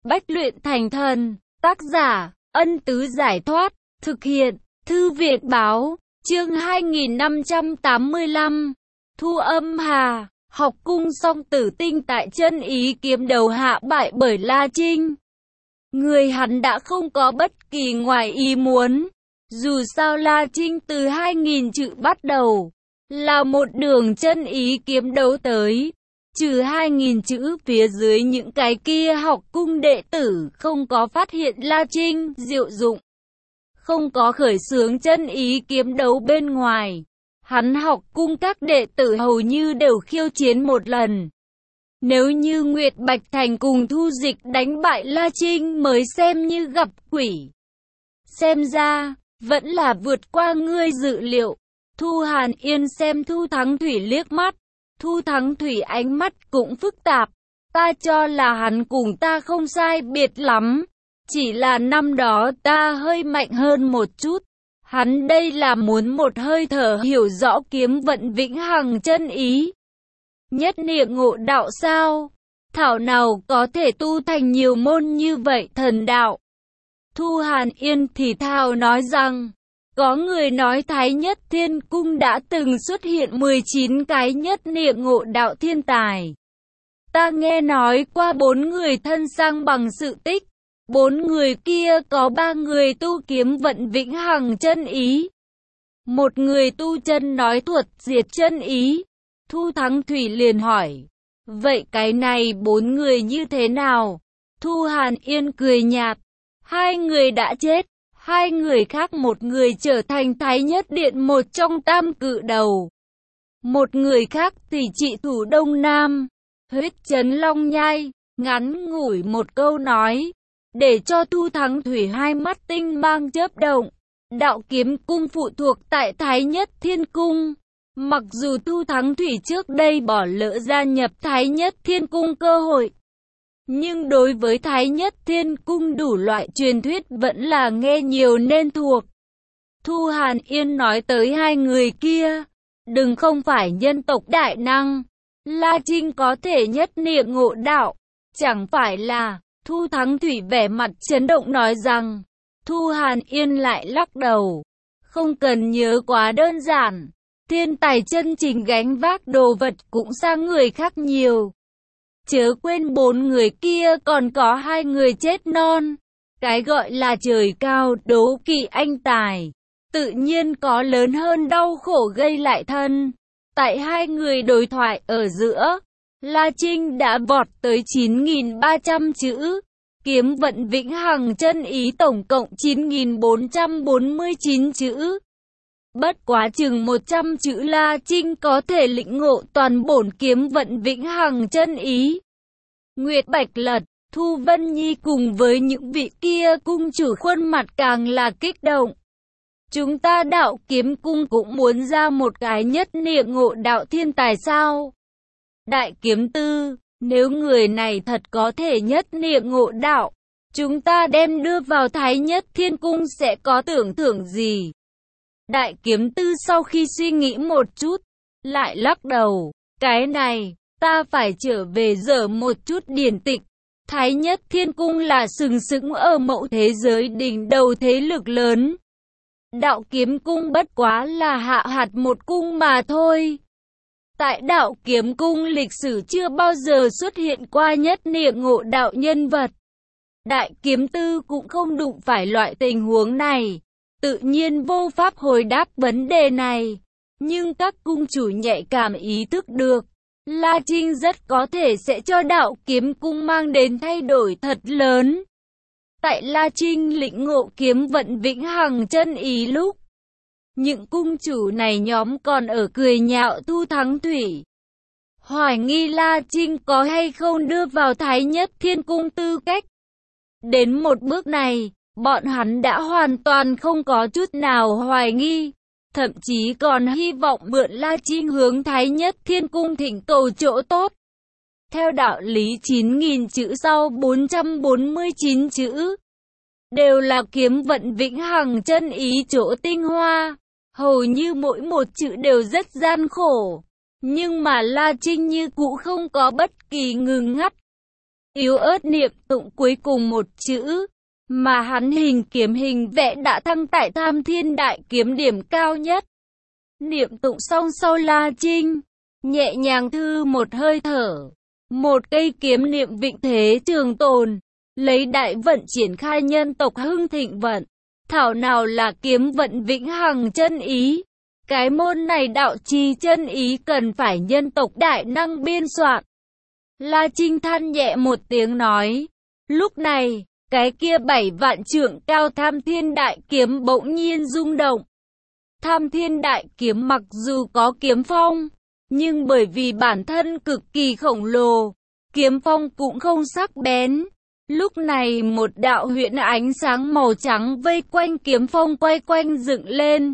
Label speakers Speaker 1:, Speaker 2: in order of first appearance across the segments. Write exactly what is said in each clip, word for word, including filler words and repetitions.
Speaker 1: Bách luyện thành thần. Tác giả, Ân Tứ Giải Thoát. Thực hiện, Thư Việt Báo. Chương hai nghìn năm trăm tám mươi lăm. Thu Âm Hà. Học cung song tử tinh tại chân ý kiếm đấu hạ bại bởi La Trinh. Người hắn đã không có bất kỳ ngoài ý muốn. Dù sao La Trinh từ hai nghìn chữ bắt đầu, là một đường chân ý kiếm đấu tới. Trừ hai nghìn chữ phía dưới những cái kia học cung đệ tử không có phát hiện La Trinh diệu dụng, không có khởi xướng chân ý kiếm đấu bên ngoài. Hắn học cung các đệ tử hầu như đều khiêu chiến một lần. Nếu như Nguyệt Bạch Thành cùng Thu Dịch đánh bại La Trinh mới xem như gặp quỷ. Xem ra, vẫn là vượt qua ngươi dự liệu. Thu Hàn Yên xem Thu Thắng Thủy liếc mắt. Thu Thắng Thủy ánh mắt cũng phức tạp. Ta cho là hắn cùng ta không sai biệt lắm. Chỉ là năm đó ta hơi mạnh hơn một chút. Hắn đây là muốn một hơi thở hiểu rõ kiếm vận vĩnh hằng chân ý. Nhất niệm ngộ đạo sao? Thảo nào có thể tu thành nhiều môn như vậy thần đạo? Thu Hàn Yên thì thào nói rằng, có người nói Thái Nhất Thiên Cung đã từng xuất hiện mười chín cái nhất niệm ngộ đạo thiên tài. Ta nghe nói qua bốn người thân sang bằng sự tích. Bốn người kia có ba người tu kiếm vận vĩnh hằng chân ý. Một người tu chân nói thuật diệt chân ý. Thu Thắng Thủy liền hỏi, vậy cái này bốn người như thế nào? Thu Hàn Yên cười nhạt, hai người đã chết. Hai người khác, một người trở thành Thái Nhất Điện một trong tam cự đầu. Một người khác thì trị thủ Đông Nam, huyết trấn Long Nhai. Ngắn ngủi một câu nói, để cho Thu Thắng Thủy hai mắt tinh mang chớp động. Đạo kiếm cung phụ thuộc tại Thái Nhất Thiên Cung. Mặc dù Thu Thắng Thủy trước đây bỏ lỡ gia nhập Thái Nhất Thiên Cung cơ hội, nhưng đối với Thái Nhất Thiên Cung đủ loại truyền thuyết vẫn là nghe nhiều nên thuộc. Thu Hàn Yên nói tới hai người kia, đừng không phải nhân tộc đại năng. La Trinh có thể nhất niệm ngộ đạo, chẳng phải là... Thu Thắng Thủy vẻ mặt chấn động nói rằng, Thu Hàn Yên lại lắc đầu. Không cần nhớ quá đơn giản, thiên tài chân chính gánh vác đồ vật cũng sang người khác nhiều. Chớ quên bốn người kia còn có hai người chết non. Cái gọi là trời cao đố kỵ anh tài, tự nhiên có lớn hơn đau khổ gây lại thân. Tại hai người đối thoại ở giữa, La Trinh đã vọt tới chín nghìn ba trăm chữ. Kiếm vận vĩnh hằng chân ý tổng cộng chín nghìn bốn trăm bốn mươi chín chữ. Bất quá chừng một trăm chữ La Trinh có thể lĩnh ngộ toàn bổn kiếm vận vĩnh hằng chân ý. Nguyệt Bạch Lật, Thu Vân Nhi cùng với những vị kia cung chủ khuôn mặt càng là kích động. Chúng ta đạo kiếm cung cũng muốn ra một cái nhất niệm ngộ đạo thiên tài sao? Đại kiếm tư, nếu người này thật có thể nhất niệm ngộ đạo, chúng ta đem đưa vào Thái Nhất Thiên Cung sẽ có tưởng thưởng gì? Đại kiếm tư sau khi suy nghĩ một chút, lại lắc đầu. Cái này, ta phải trở về dở một chút điển tịch. Thái Nhất Thiên Cung là sừng sững ở mậu thế giới đỉnh đầu thế lực lớn. Đạo kiếm cung bất quá là hạ hạt một cung mà thôi. Tại đạo kiếm cung lịch sử chưa bao giờ xuất hiện qua nhất niệm ngộ đạo nhân vật. Đại kiếm tư cũng không đụng phải loại tình huống này, tự nhiên vô pháp hồi đáp vấn đề này. Nhưng các cung chủ nhạy cảm ý thức được, La Trinh rất có thể sẽ cho đạo kiếm cung mang đến thay đổi thật lớn. Tại La Trinh lĩnh ngộ kiếm vận vĩnh hằng chân ý lúc, những cung chủ này nhóm còn ở cười nhạo Thu Thắng Thủy, hoài nghi La Trinh có hay không đưa vào Thái Nhất Thiên Cung tư cách. Đến một bước này, bọn hắn đã hoàn toàn không có chút nào hoài nghi, thậm chí còn hy vọng mượn La Trinh hướng Thái Nhất Thiên Cung thỉnh cầu chỗ tốt. Theo đạo lý chín nghìn chữ sau bốn trăm bốn mươi chín chữ, đều là kiếm vận vĩnh hằng chân ý chỗ tinh hoa. Hầu như mỗi một chữ đều rất gian khổ, nhưng mà La Trinh như cũ không có bất kỳ ngừng ngắt. yếu ớt niệm tụng cuối cùng một chữ, mà hắn hình kiếm hình vẽ đã thăng tại Tham Thiên Đại Kiếm điểm cao nhất. Niệm tụng xong sau La Trinh nhẹ nhàng thư một hơi thở, một cây kiếm niệm vĩnh thế trường tồn, lấy đại vận triển khai nhân tộc hưng thịnh vận, thảo nào là kiếm vận vĩnh hằng chân ý. Cái môn này đạo trì chân ý cần phải nhân tộc đại năng biên soạn. La Trinh than nhẹ một tiếng nói, lúc này, cái kia bảy vạn trượng cao Tham Thiên Đại Kiếm bỗng nhiên rung động. Tham Thiên Đại Kiếm mặc dù có kiếm phong, nhưng bởi vì bản thân cực kỳ khổng lồ, kiếm phong cũng không sắc bén. Lúc này một đạo huyễn ánh sáng màu trắng vây quanh kiếm phong quay quanh dựng lên.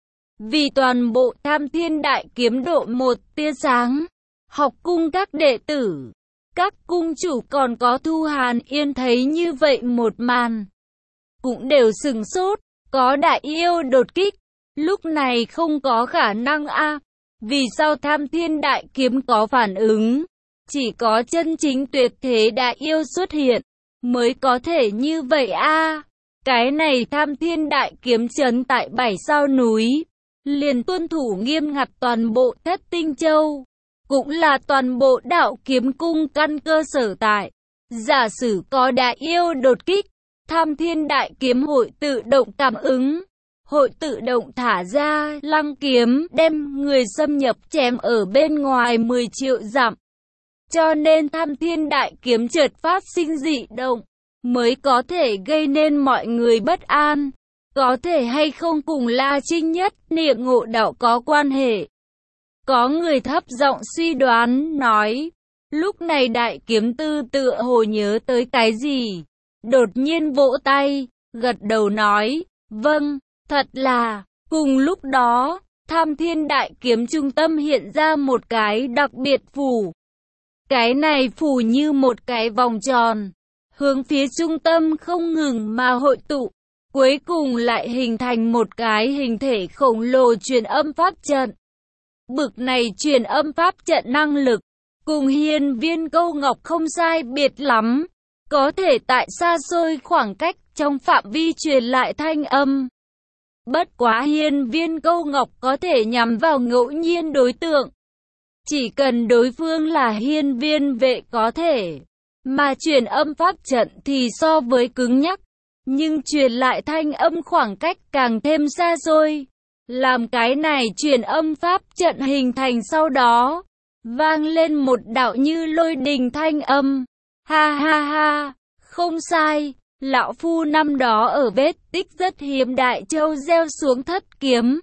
Speaker 1: Vì toàn bộ Tham Thiên Đại Kiếm độ một tia sáng, học cung các đệ tử, các cung chủ còn có Thu Hàn Yên thấy như vậy một màn, cũng đều sừng sốt. Có đại yêu đột kích, lúc này không có khả năng a. À. Vì sao Tham Thiên Đại Kiếm có phản ứng? Chỉ có chân chính tuyệt thế đại yêu xuất hiện mới có thể như vậy a. À. Cái này Tham Thiên Đại Kiếm trấn tại bảy sao núi, liền tuân thủ nghiêm ngặt toàn bộ Thất Tinh Châu, cũng là toàn bộ đạo kiếm cung căn cơ sở tại. Giả sử có đại yêu đột kích, Tham Thiên Đại Kiếm hội tự động cảm ứng, hội tự động thả ra lăng kiếm đem người xâm nhập chém ở bên ngoài mười triệu dặm. Cho nên Tham Thiên Đại Kiếm chợt phát sinh dị động, mới có thể gây nên mọi người bất an. Có thể hay không cùng La Trinh nhất niệm ngộ đạo có quan hệ? Có người thấp giọng suy đoán, nói, lúc này Đại Kiếm Tư tựa hồ nhớ tới cái gì, đột nhiên vỗ tay, gật đầu nói, vâng, thật là. Cùng lúc đó, Tham Thiên Đại Kiếm trung tâm hiện ra một cái đặc biệt phù. Cái này phù như một cái vòng tròn, hướng phía trung tâm không ngừng mà hội tụ, cuối cùng lại hình thành một cái hình thể khổng lồ truyền âm pháp trận. Bực này truyền âm pháp trận năng lực, cùng Hiên Viên Câu Ngọc không sai biệt lắm, có thể tại xa xôi khoảng cách trong phạm vi truyền lại thanh âm. Bất quá Hiên Viên Câu Ngọc có thể nhắm vào ngẫu nhiên đối tượng, chỉ cần đối phương là hiên viên vệ có thể, mà truyền âm pháp trận thì so với cứng nhắc, nhưng truyền lại thanh âm khoảng cách càng thêm xa xôi. Làm cái này truyền âm pháp trận hình thành sau đó, vang lên một đạo như lôi đình thanh âm. Ha ha ha, không sai, lão phu năm đó ở vết tích rất hiếm Đại Châu gieo xuống thất kiếm,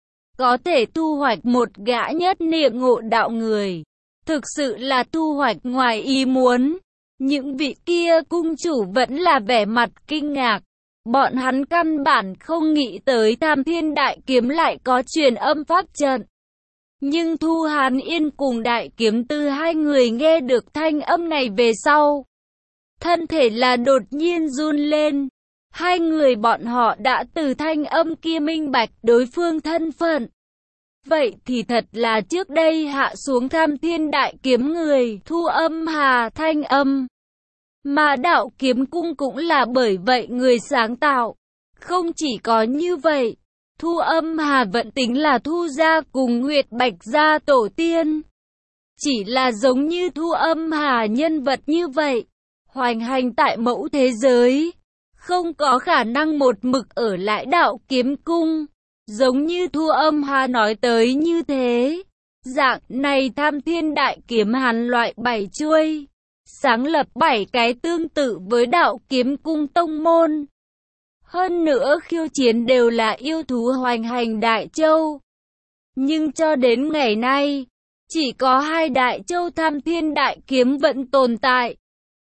Speaker 1: có thể thu hoạch một gã nhất niệm ngộ đạo người, thực sự là thu hoạch ngoài ý muốn. Những vị kia cung chủ vẫn là vẻ mặt kinh ngạc, bọn hắn căn bản không nghĩ tới Tham Thiên Đại Kiếm lại có truyền âm pháp trận. Nhưng Thu Hàn Yên cùng Đại Kiếm Tư hai người nghe được thanh âm này về sau, thân thể là đột nhiên run lên. Hai người bọn họ đã từ thanh âm kia minh bạch đối phương thân phận. Vậy thì thật là trước đây hạ xuống Tham Thiên Đại Kiếm người Thu Âm Hà thanh âm. Mà đạo kiếm cung cũng là bởi vậy người sáng tạo. Không chỉ có như vậy, Thu Âm Hà vẫn tính là Thu gia cùng Nguyệt Bạch gia tổ tiên. Chỉ là giống như Thu Âm Hà nhân vật như vậy, hoành hành tại mẫu thế giới, không có khả năng một mực ở lại đạo kiếm cung. Giống như Thu Âm Hà nói tới như thế, dạng này Tham Thiên Đại Kiếm hàn loại bảy chuôi, sáng lập bảy cái tương tự với đạo kiếm cung tông môn. Hơn nữa khiêu chiến đều là yêu thú hoành hành Đại Châu. Nhưng cho đến ngày nay, chỉ có hai Đại Châu Tham Thiên Đại Kiếm vẫn tồn tại.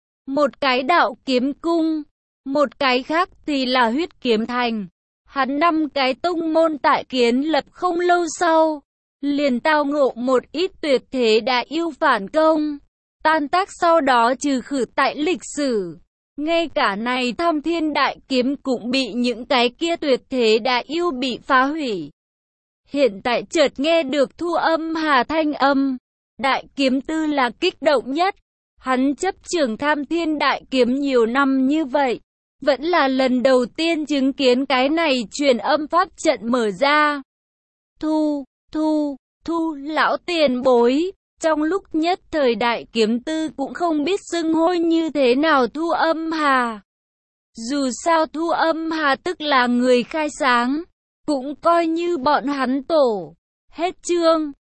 Speaker 1: Một cái đạo kiếm cung, một cái khác thì là Huyết Kiếm Thành. Hắn năm cái tông môn tại kiến lập không lâu sau, liền tao ngộ một ít tuyệt thế đại yêu phản công, tan tác sau đó trừ khử tại lịch sử. Ngay cả này Tham Thiên Đại Kiếm cũng bị những cái kia tuyệt thế đại yêu bị phá hủy. Hiện tại chợt nghe được Thu Âm Hà thanh âm, Đại Kiếm Tư là kích động nhất. Hắn chấp trưởng Tham Thiên Đại Kiếm nhiều năm như vậy, vẫn là lần đầu tiên chứng kiến cái này truyền âm pháp trận mở ra. Thu, thu, thu, lão tiền bối. Trong lúc nhất thời Đại Kiếm Tư cũng không biết xưng hô như thế nào Thu Âm Hà. Dù sao Thu Âm Hà tức là người khai sáng, cũng coi như bọn hắn tổ. Hết chương.